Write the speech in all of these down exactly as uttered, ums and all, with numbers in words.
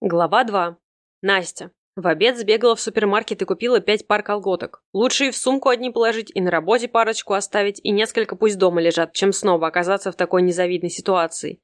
Глава два. Настя. В обед сбегала в супермаркет и купила пять пар колготок. Лучше и в сумку одни положить, и на работе парочку оставить, и несколько пусть дома лежат, чем снова оказаться в такой незавидной ситуации.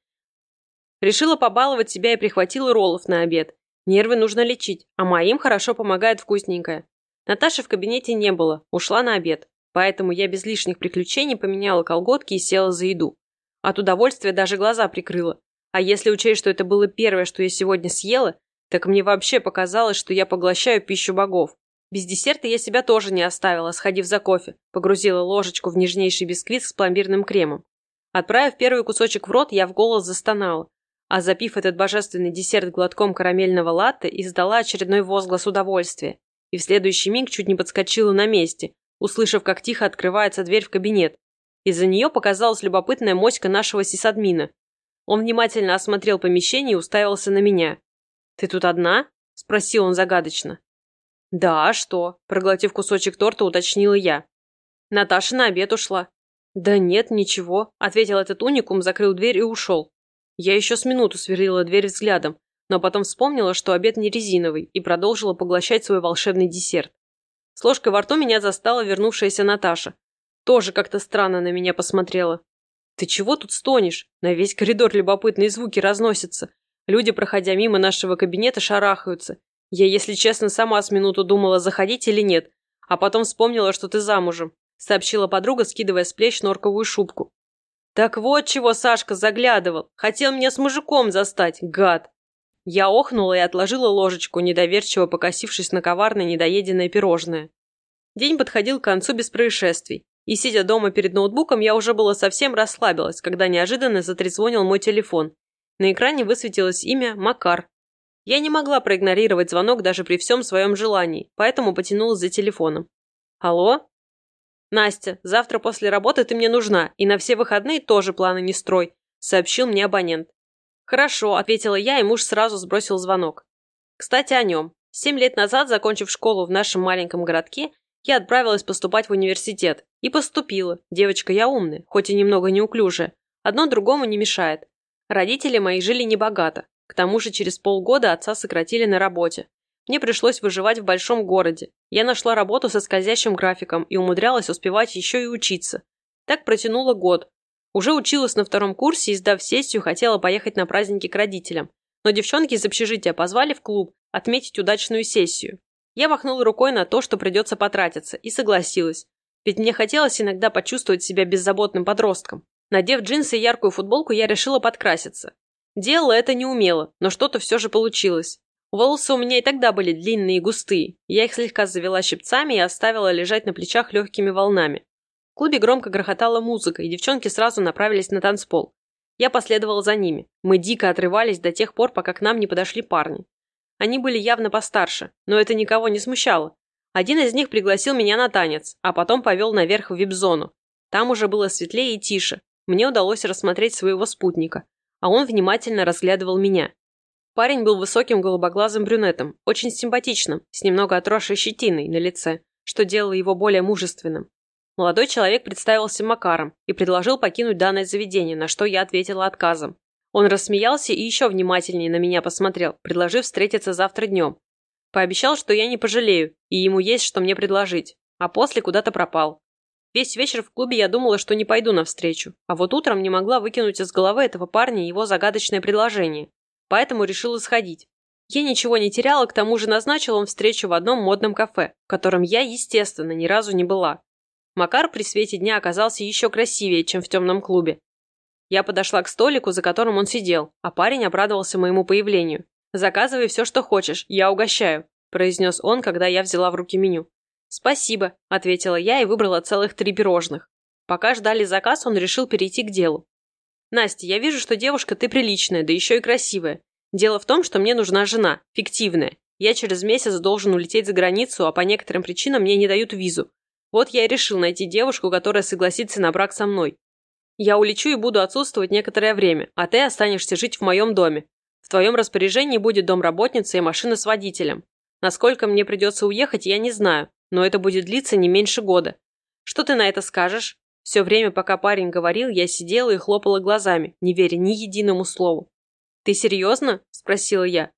Решила побаловать себя и прихватила роллов на обед. Нервы нужно лечить, а моим хорошо помогает вкусненькое. Наташи в кабинете не было, ушла на обед. Поэтому я без лишних приключений поменяла колготки и села за еду. От удовольствия даже глаза прикрыла. А если учесть, что это было первое, что я сегодня съела, так мне вообще показалось, что я поглощаю пищу богов. Без десерта я себя тоже не оставила, сходив за кофе. Погрузила ложечку в нежнейший бисквит с пломбирным кремом. Отправив первый кусочек в рот, я в голос застонала. А запив этот божественный десерт глотком карамельного латте, издала очередной возглас удовольствия. И в следующий миг чуть не подскочила на месте, услышав, как тихо открывается дверь в кабинет. Из-за нее показалась любопытная моська нашего сисадмина. Он внимательно осмотрел помещение и уставился на меня. «Ты тут одна?» – спросил он загадочно. «Да, а что?» – проглотив кусочек торта, уточнила я. «Наташа на обед ушла». «Да нет, ничего», – ответил этот уникум, закрыл дверь и ушел. Я еще с минуту сверлила дверь взглядом, но потом вспомнила, что обед не резиновый, и продолжила поглощать свой волшебный десерт. С ложкой во рту меня застала вернувшаяся Наташа. Тоже как-то странно на меня посмотрела. «Ты чего тут стонешь? На весь коридор любопытные звуки разносятся. Люди, проходя мимо нашего кабинета, шарахаются. Я, если честно, сама с минуту думала, заходить или нет, а потом вспомнила, что ты замужем», сообщила подруга, скидывая с плеч норковую шубку. «Так вот чего Сашка заглядывал. Хотел меня с мужиком застать, гад!» Я охнула и отложила ложечку, недоверчиво покосившись на коварное недоеденное пирожное. День подходил к концу без происшествий. И, сидя дома перед ноутбуком, я уже было совсем расслабилась, когда неожиданно затрезвонил мой телефон. На экране высветилось имя Макар. Я не могла проигнорировать звонок даже при всем своем желании, поэтому потянулась за телефоном. «Алло?» «Настя, завтра после работы ты мне нужна, и на все выходные тоже планы не строй», сообщил мне абонент. «Хорошо», — ответила я, и муж сразу сбросил звонок. Кстати, о нем. Семь лет назад, закончив школу в нашем маленьком городке, я отправилась поступать в университет. И поступила. Девочка я умная, хоть и немного неуклюжая. Одно другому не мешает. Родители мои жили небогато. К тому же через полгода отца сократили на работе. Мне пришлось выживать в большом городе. Я нашла работу со скользящим графиком и умудрялась успевать еще и учиться. Так протянула год. Уже училась на втором курсе и, сдав сессию, хотела поехать на праздники к родителям. Но девчонки из общежития позвали в клуб отметить удачную сессию. Я махнула рукой на то, что придется потратиться, и согласилась. Ведь мне хотелось иногда почувствовать себя беззаботным подростком. Надев джинсы и яркую футболку, я решила подкраситься. Делала это неумело, но что-то все же получилось. Волосы у меня и тогда были длинные и густые. Я их слегка завела щипцами и оставила лежать на плечах легкими волнами. В клубе громко грохотала музыка, и девчонки сразу направились на танцпол. Я последовала за ними. Мы дико отрывались до тех пор, пока к нам не подошли парни. Они были явно постарше, но это никого не смущало. Один из них пригласил меня на танец, а потом повел наверх в вип-зону. Там уже было светлее и тише. Мне удалось рассмотреть своего спутника, а он внимательно разглядывал меня. Парень был высоким голубоглазым брюнетом, очень симпатичным, с немного отросшей щетиной на лице, что делало его более мужественным. Молодой человек представился Макаром и предложил покинуть данное заведение, на что я ответила отказом. Он рассмеялся и еще внимательнее на меня посмотрел, предложив встретиться завтра днем. Пообещал, что я не пожалею, и ему есть что мне предложить, а после куда-то пропал. Весь вечер в клубе я думала, что не пойду навстречу, а вот утром не могла выкинуть из головы этого парня его загадочное предложение, поэтому решила сходить. Я ничего не теряла, к тому же назначил он встречу в одном модном кафе, в котором я, естественно, ни разу не была. Макар при свете дня оказался еще красивее, чем в темном клубе. Я подошла к столику, за которым он сидел, а парень обрадовался моему появлению. «Заказывай все, что хочешь, я угощаю», – произнес он, когда я взяла в руки меню. «Спасибо», – ответила я и выбрала целых три пирожных. Пока ждали заказ, он решил перейти к делу. «Настя, я вижу, что девушка ты приличная, да еще и красивая. Дело в том, что мне нужна жена, фиктивная. Я через месяц должен улететь за границу, а по некоторым причинам мне не дают визу. Вот я и решил найти девушку, которая согласится на брак со мной. Я улечу и буду отсутствовать некоторое время, а ты останешься жить в моем доме. В твоем распоряжении будет домработница и машина с водителем. Насколько мне придется уехать, я не знаю, но это будет длиться не меньше года. Что ты на это скажешь?» Все время, пока парень говорил, я сидела и хлопала глазами, не веря ни единому слову. «Ты серьезно?» – спросила я.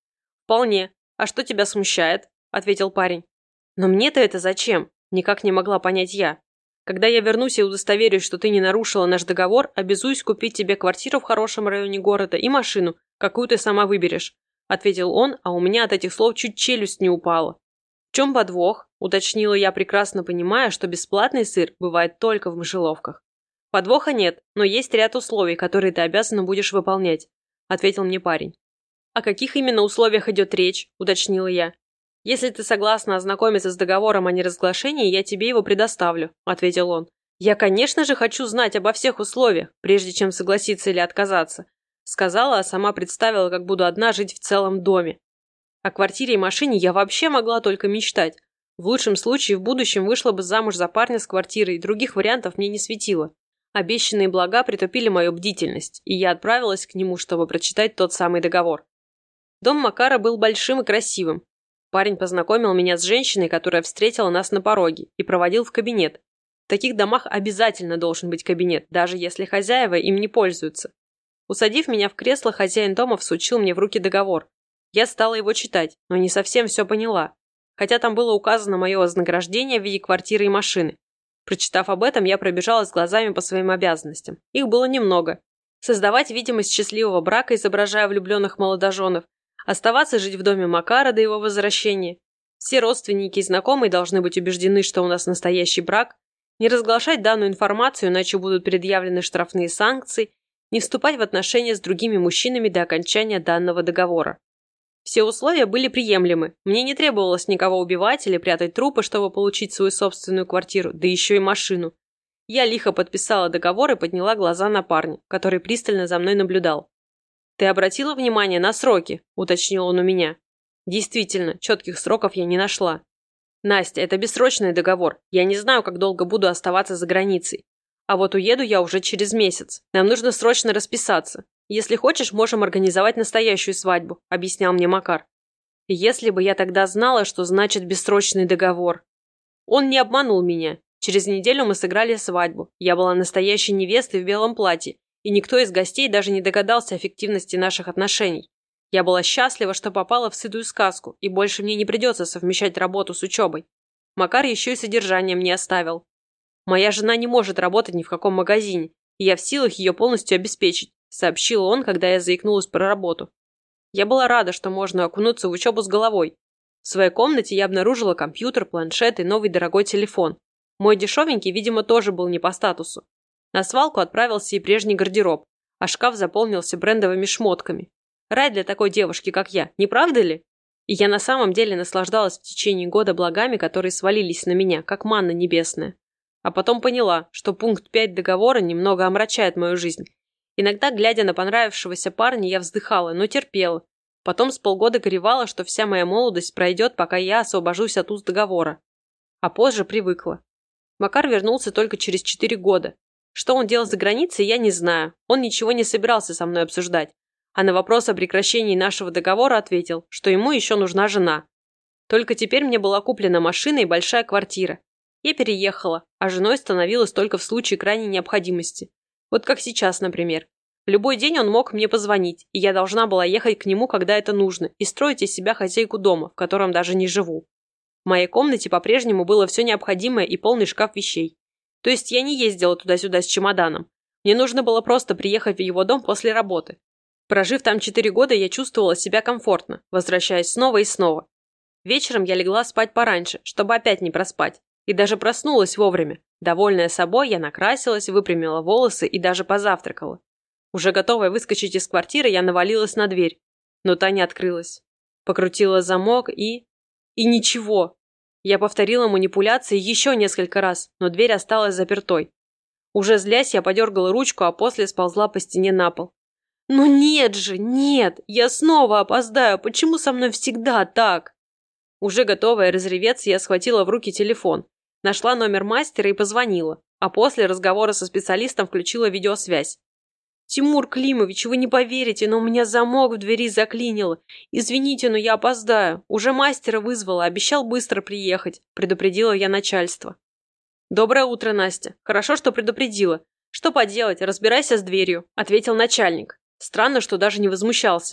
«Вполне. А что тебя смущает?» – ответил парень. «Но мне-то это зачем?» – никак не могла понять я. «Когда я вернусь и удостоверюсь, что ты не нарушила наш договор, обязуюсь купить тебе квартиру в хорошем районе города и машину, какую ты сама выберешь», – ответил он, а у меня от этих слов чуть челюсть не упала. «В чем подвох?» – уточнила я, прекрасно понимая, что бесплатный сыр бывает только в мышеловках. «Подвоха нет, но есть ряд условий, которые ты обязана будешь выполнять», – ответил мне парень. «О каких именно условиях идет речь?» – уточнила я. «Если ты согласна ознакомиться с договором о неразглашении, я тебе его предоставлю», – ответил он. «Я, конечно же, хочу знать обо всех условиях, прежде чем согласиться или отказаться», – сказала, а сама представила, как буду одна жить в целом доме. О квартире и машине я вообще могла только мечтать. В лучшем случае в будущем вышла бы замуж за парня с квартирой, и других вариантов мне не светило. Обещанные блага притупили мою бдительность, и я отправилась к нему, чтобы прочитать тот самый договор. Дом Макара был большим и красивым. Парень познакомил меня с женщиной, которая встретила нас на пороге, и проводил в кабинет. В таких домах обязательно должен быть кабинет, даже если хозяева им не пользуются. Усадив меня в кресло, хозяин дома всучил мне в руки договор. Я стала его читать, но не совсем все поняла, хотя там было указано мое вознаграждение в виде квартиры и машины. Прочитав об этом, я пробежалась глазами по своим обязанностям. Их было немного. Создавать видимость счастливого брака, изображая влюбленных молодоженов, оставаться жить в доме Макара до его возвращения. Все родственники и знакомые должны быть убеждены, что у нас настоящий брак, не разглашать данную информацию, иначе будут предъявлены штрафные санкции, не вступать в отношения с другими мужчинами до окончания данного договора. Все условия были приемлемы. Мне не требовалось никого убивать или прятать трупы, чтобы получить свою собственную квартиру, да еще и машину. Я лихо подписала договор и подняла глаза на парня, который пристально за мной наблюдал. «Ты обратила внимание на сроки?» – уточнил он у меня. Действительно, четких сроков я не нашла. «Настя, это бессрочный договор. Я не знаю, как долго буду оставаться за границей. А вот уеду я уже через месяц. Нам нужно срочно расписаться. Если хочешь, можем организовать настоящую свадьбу», – объяснял мне Макар. Если бы я тогда знала, что значит бессрочный договор. Он не обманул меня. Через неделю мы сыграли свадьбу. Я была настоящей невестой в белом платье, и никто из гостей даже не догадался о фиктивности наших отношений. Я была счастлива, что попала в сытую сказку, и больше мне не придется совмещать работу с учебой. Макар еще и содержание мне оставил. «Моя жена не может работать ни в каком магазине, и я в силах ее полностью обеспечить», сообщил он, когда я заикнулась про работу. Я была рада, что можно окунуться в учебу с головой. В своей комнате я обнаружила компьютер, планшет и новый дорогой телефон. Мой дешевенький, видимо, тоже был не по статусу. На свалку отправился и прежний гардероб, а шкаф заполнился брендовыми шмотками. Рай для такой девушки, как я, не правда ли? И я на самом деле наслаждалась в течение года благами, которые свалились на меня, как манна небесная. А потом поняла, что пункт пять договора немного омрачает мою жизнь. Иногда, глядя на понравившегося парня, я вздыхала, но терпела. Потом с полгода горевала, что вся моя молодость пройдет, пока я освобожусь от уз договора. А позже привыкла. Макар вернулся только через четыре года. Что он делал за границей, я не знаю. Он ничего не собирался со мной обсуждать. А на вопрос о прекращении нашего договора ответил, что ему еще нужна жена. Только теперь мне была куплена машина и большая квартира. Я переехала, а женой становилась только в случае крайней необходимости. Вот как сейчас, например. В любой день он мог мне позвонить, и я должна была ехать к нему, когда это нужно, и строить из себя хозяйку дома, в котором даже не живу. В моей комнате по-прежнему было все необходимое и полный шкаф вещей. То есть я не ездила туда-сюда с чемоданом. Мне нужно было просто приехать в его дом после работы. Прожив там четыре года, я чувствовала себя комфортно, возвращаясь снова и снова. Вечером я легла спать пораньше, чтобы опять не проспать, и даже проснулась вовремя. Довольная собой, я накрасилась, выпрямила волосы и даже позавтракала. Уже готовая выскочить из квартиры, я навалилась на дверь, но та не открылась. Покрутила замок и... И ничего. Я повторила манипуляции еще несколько раз, но дверь осталась запертой. Уже злясь, я подергала ручку, а после сползла по стене на пол. «Ну нет же, нет! Я снова опоздаю! Почему со мной всегда так?» Уже готовая разреветься, я схватила в руки телефон, нашла номер мастера и позвонила, а после разговора со специалистом включила видеосвязь. «Тимур Климович, вы не поверите, но у меня замок в двери заклинило. Извините, но я опоздаю. Уже мастера вызвала, обещал быстро приехать», – предупредила я начальство. «Доброе утро, Настя. Хорошо, что предупредила. Что поделать, разбирайся с дверью», – ответил начальник. Странно, что даже не возмущался.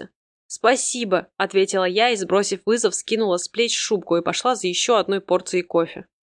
«Спасибо», — ответила я и, сбросив вызов, скинула с плеч шубку и пошла за еще одной порцией кофе.